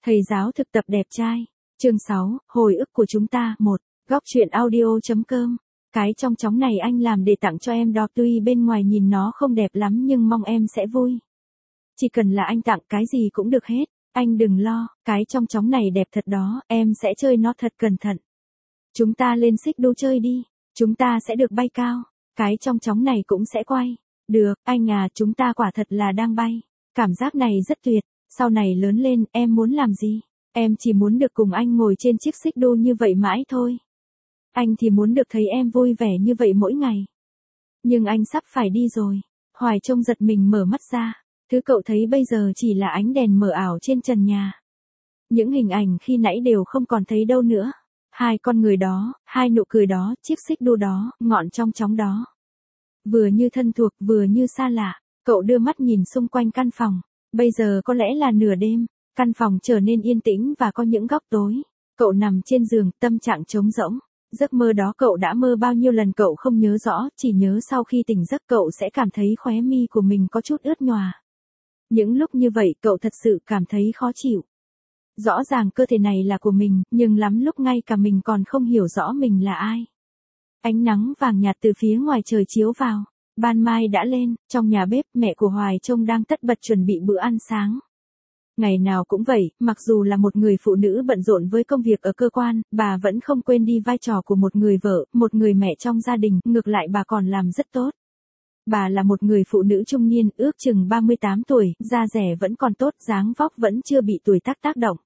Thầy giáo thực tập đẹp trai. Chương 6, hồi ức của chúng ta. 1. Góc truyện audio.com. Cái trong chóng này anh làm để tặng cho em đó, tuy bên ngoài nhìn nó không đẹp lắm nhưng mong em sẽ vui. Chỉ cần là anh tặng cái gì cũng được hết, anh đừng lo, cái trong chóng này đẹp thật đó, em sẽ chơi nó thật cẩn thận. Chúng ta lên xích đu chơi đi, chúng ta sẽ được bay cao, cái trong chóng này cũng sẽ quay. Được, anh à, chúng ta quả thật là đang bay. Cảm giác này rất tuyệt, sau này lớn lên em muốn làm gì? Em chỉ muốn được cùng anh ngồi trên chiếc xích đu như vậy mãi thôi. Anh thì muốn được thấy em vui vẻ như vậy mỗi ngày. Nhưng anh sắp phải đi rồi. Hoài Trông giật mình mở mắt ra. Thứ cậu thấy bây giờ chỉ là ánh đèn mờ ảo trên trần nhà. Những hình ảnh khi nãy đều không còn thấy đâu nữa. Hai con người đó, hai nụ cười đó, chiếc xích đu đó, ngọn trong chóng đó. Vừa như thân thuộc, vừa như xa lạ. Cậu đưa mắt nhìn xung quanh căn phòng. Bây giờ có lẽ là nửa đêm. Căn phòng trở nên yên tĩnh và có những góc tối. Cậu nằm trên giường, tâm trạng trống rỗng. Giấc mơ đó cậu đã mơ bao nhiêu lần cậu không nhớ rõ, chỉ nhớ sau khi tỉnh giấc cậu sẽ cảm thấy khóe mi của mình có chút ướt nhòa. Những lúc như vậy cậu thật sự cảm thấy khó chịu. Rõ ràng cơ thể này là của mình, nhưng lắm lúc ngay cả mình còn không hiểu rõ mình là ai. Ánh nắng vàng nhạt từ phía ngoài trời chiếu vào. Ban mai đã lên, trong nhà bếp mẹ của Hoài Trông đang tất bật chuẩn bị bữa ăn sáng. Ngày nào cũng vậy, mặc dù là một người phụ nữ bận rộn với công việc ở cơ quan, bà vẫn không quên đi vai trò của một người vợ, một người mẹ trong gia đình, ngược lại bà còn làm rất tốt. Bà là một người phụ nữ trung niên, ước chừng 38 tuổi, da dẻ vẫn còn tốt, dáng vóc vẫn chưa bị tuổi tác tác động.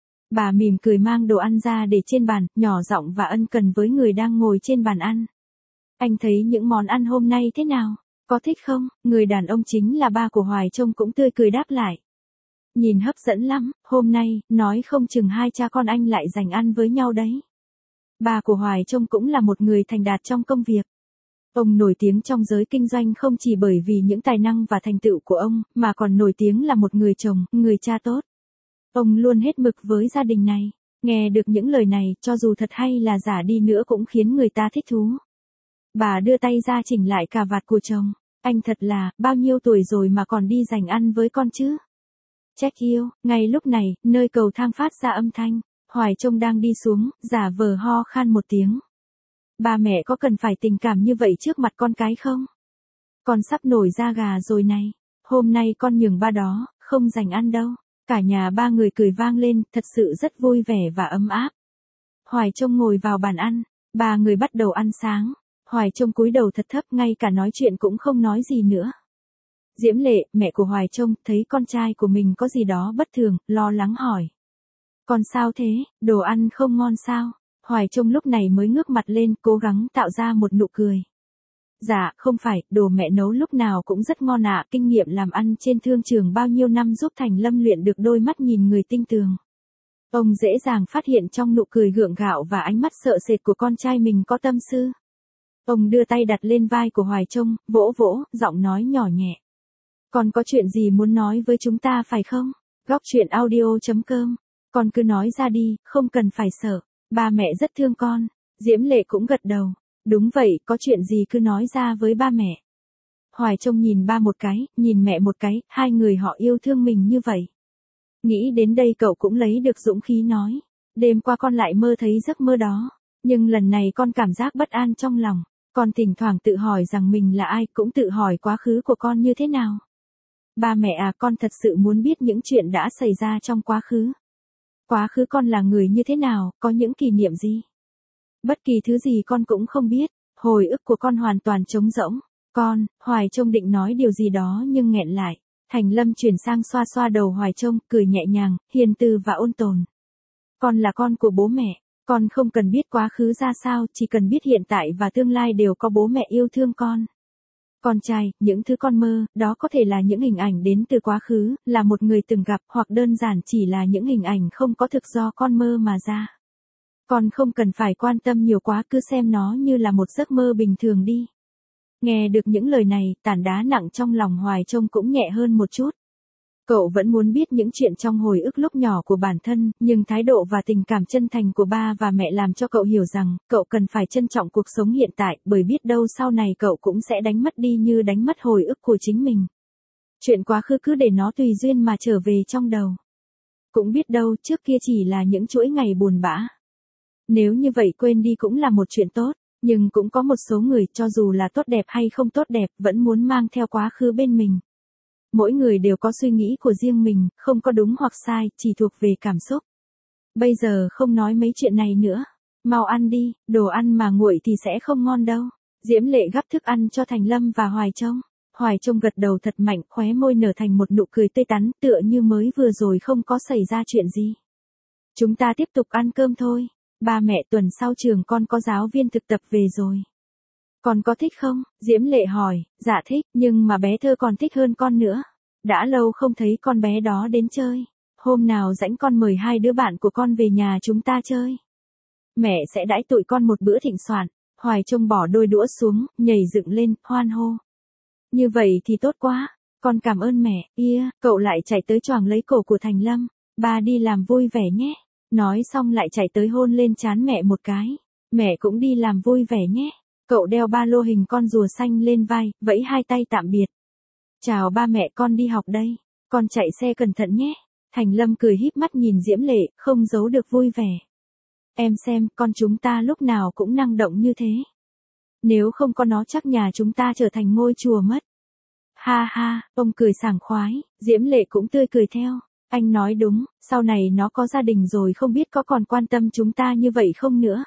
Bà mỉm cười mang đồ ăn ra để trên bàn, nhỏ giọng và ân cần với người đang ngồi trên bàn ăn. Anh thấy những món ăn hôm nay thế nào? Có thích không? Người đàn ông chính là ba của Hoài Trông cũng tươi cười đáp lại. Nhìn hấp dẫn lắm, hôm nay, nói không chừng hai cha con anh lại dành ăn với nhau đấy. Bà của Hoài Trông cũng là một người thành đạt trong công việc. Ông nổi tiếng trong giới kinh doanh không chỉ bởi vì những tài năng và thành tựu của ông, mà còn nổi tiếng là một người chồng, người cha tốt. Ông luôn hết mực với gia đình này. Nghe được những lời này, cho dù thật hay là giả đi nữa cũng khiến người ta thích thú. Bà đưa tay ra chỉnh lại cà vạt của chồng. Anh thật là, bao nhiêu tuổi rồi mà còn đi dành ăn với con chứ? Trách yêu, ngay lúc này, nơi cầu thang phát ra âm thanh. Hoài Trông đang đi xuống, giả vờ ho khan một tiếng. Ba mẹ có cần phải tình cảm như vậy trước mặt con cái không? Con sắp nổi da gà rồi này. Hôm nay con nhường ba đó, không dành ăn đâu. Cả nhà ba người cười vang lên, thật sự rất vui vẻ và ấm áp. Hoài Trông ngồi vào bàn ăn. Ba người bắt đầu ăn sáng. Hoài Trông cúi đầu thật thấp, ngay cả nói chuyện cũng không nói gì nữa. Diễm Lệ, mẹ của Hoài Trông, thấy con trai của mình có gì đó bất thường, lo lắng hỏi. Con sao thế, đồ ăn không ngon sao? Hoài Trông lúc này mới ngước mặt lên, cố gắng tạo ra một nụ cười. Dạ, không phải, đồ mẹ nấu lúc nào cũng rất ngon ạ, kinh nghiệm làm ăn trên thương trường bao nhiêu năm giúp Thành Lâm luyện được đôi mắt nhìn người tinh tường. Ông dễ dàng phát hiện trong nụ cười gượng gạo và ánh mắt sợ sệt của con trai mình có tâm tư. Ông đưa tay đặt lên vai của Hoài Trông, vỗ vỗ, giọng nói nhỏ nhẹ. Con có chuyện gì muốn nói với chúng ta phải không? Góc truyện audio.com. Con cứ nói ra đi, không cần phải sợ. Ba mẹ rất thương con. Diễm Lệ cũng gật đầu. Đúng vậy, có chuyện gì cứ nói ra với ba mẹ. Hoài Trông nhìn ba một cái, nhìn mẹ một cái, hai người họ yêu thương mình như vậy. Nghĩ đến đây cậu cũng lấy được dũng khí nói. Đêm qua con lại mơ thấy giấc mơ đó. Nhưng lần này con cảm giác bất an trong lòng. Con thỉnh thoảng tự hỏi rằng mình là ai, cũng tự hỏi quá khứ của con như thế nào. Ba mẹ à, con thật sự muốn biết những chuyện đã xảy ra trong quá khứ. Quá khứ con là người như thế nào, có những kỷ niệm gì? Bất kỳ thứ gì con cũng không biết, hồi ức của con hoàn toàn trống rỗng. Con, Hoài Trông định nói điều gì đó nhưng nghẹn lại. Thành Lâm chuyển sang xoa xoa đầu Hoài Trông, cười nhẹ nhàng, hiền từ và ôn tồn. Con là con của bố mẹ, con không cần biết quá khứ ra sao, chỉ cần biết hiện tại và tương lai đều có bố mẹ yêu thương con. Con trai, những thứ con mơ, đó có thể là những hình ảnh đến từ quá khứ, là một người từng gặp, hoặc đơn giản chỉ là những hình ảnh không có thực do con mơ mà ra. Con không cần phải quan tâm nhiều quá, cứ xem nó như là một giấc mơ bình thường đi. Nghe được những lời này, tảng đá nặng trong lòng Hoài Trông cũng nhẹ hơn một chút. Cậu vẫn muốn biết những chuyện trong hồi ức lúc nhỏ của bản thân, nhưng thái độ và tình cảm chân thành của ba và mẹ làm cho cậu hiểu rằng, cậu cần phải trân trọng cuộc sống hiện tại, bởi biết đâu sau này cậu cũng sẽ đánh mất đi như đánh mất hồi ức của chính mình. Chuyện quá khứ cứ để nó tùy duyên mà trở về trong đầu. Cũng biết đâu trước kia chỉ là những chuỗi ngày buồn bã. Nếu như vậy quên đi cũng là một chuyện tốt, nhưng cũng có một số người cho dù là tốt đẹp hay không tốt đẹp vẫn muốn mang theo quá khứ bên mình. Mỗi người đều có suy nghĩ của riêng mình, không có đúng hoặc sai, chỉ thuộc về cảm xúc. Bây giờ không nói mấy chuyện này nữa. Mau ăn đi, đồ ăn mà nguội thì sẽ không ngon đâu. Diễm Lệ gắp thức ăn cho Thành Lâm và Hoài Trông. Hoài Trông gật đầu thật mạnh, khóe môi nở thành một nụ cười tươi tắn, tựa như mới vừa rồi không có xảy ra chuyện gì. Chúng ta tiếp tục ăn cơm thôi. Ba mẹ tuần sau trường con có giáo viên thực tập về rồi. Con có thích không? Diễm Lệ hỏi. Dạ thích, nhưng mà bé Thơ còn thích hơn con nữa. Đã lâu không thấy con bé đó đến chơi. Hôm nào rảnh con mời hai đứa bạn của con về nhà chúng ta chơi. Mẹ sẽ đãi tụi con một bữa thịnh soạn. Hoài Trông bỏ đôi đũa xuống, nhảy dựng lên, hoan hô. Như vậy thì tốt quá. Con cảm ơn mẹ. Cậu lại chạy tới choàng lấy cổ của Thành Lâm. Ba đi làm vui vẻ nhé. Nói xong lại chạy tới hôn lên trán mẹ một cái. Mẹ cũng đi làm vui vẻ nhé. Cậu đeo ba lô hình con rùa xanh lên vai, vẫy hai tay tạm biệt. Chào ba mẹ, con đi học đây. Con chạy xe cẩn thận nhé. Thành Lâm cười híp mắt nhìn Diễm Lệ, không giấu được vui vẻ. Em xem, con chúng ta lúc nào cũng năng động như thế. Nếu không có nó chắc nhà chúng ta trở thành ngôi chùa mất. Ha ha, ông cười sảng khoái, Diễm Lệ cũng tươi cười theo. Anh nói đúng, sau này nó có gia đình rồi không biết có còn quan tâm chúng ta như vậy không nữa.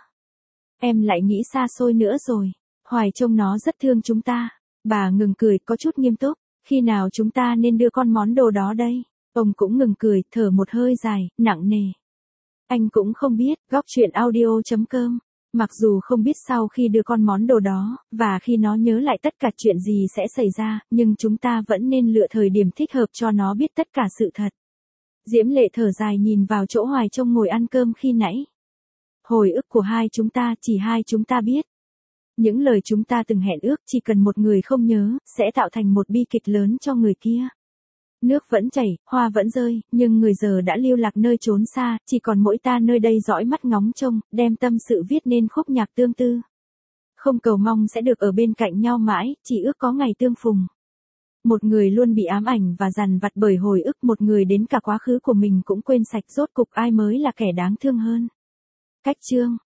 Em lại nghĩ xa xôi nữa rồi. Hoài Trông nó rất thương chúng ta. Bà ngừng cười, có chút nghiêm túc. Khi nào chúng ta nên đưa con món đồ đó đây? Ông cũng ngừng cười, thở một hơi dài, nặng nề. Anh cũng không biết. Góc truyện audio.com. Mặc dù không biết sau khi đưa con món đồ đó, và khi nó nhớ lại tất cả chuyện gì sẽ xảy ra, nhưng chúng ta vẫn nên lựa thời điểm thích hợp cho nó biết tất cả sự thật. Diễm Lệ thở dài nhìn vào chỗ Hoài Trông ngồi ăn cơm khi nãy. Hồi ức của hai chúng ta, chỉ hai chúng ta biết. Những lời chúng ta từng hẹn ước chỉ cần một người không nhớ, sẽ tạo thành một bi kịch lớn cho người kia. Nước vẫn chảy, hoa vẫn rơi, nhưng người giờ đã lưu lạc nơi chốn xa, chỉ còn mỗi ta nơi đây dõi mắt ngóng trông, đem tâm sự viết nên khúc nhạc tương tư. Không cầu mong sẽ được ở bên cạnh nhau mãi, chỉ ước có ngày tương phùng. Một người luôn bị ám ảnh và dằn vặt bởi hồi ức, một người đến cả quá khứ của mình cũng quên sạch, rốt cục ai mới là kẻ đáng thương hơn. Cách chương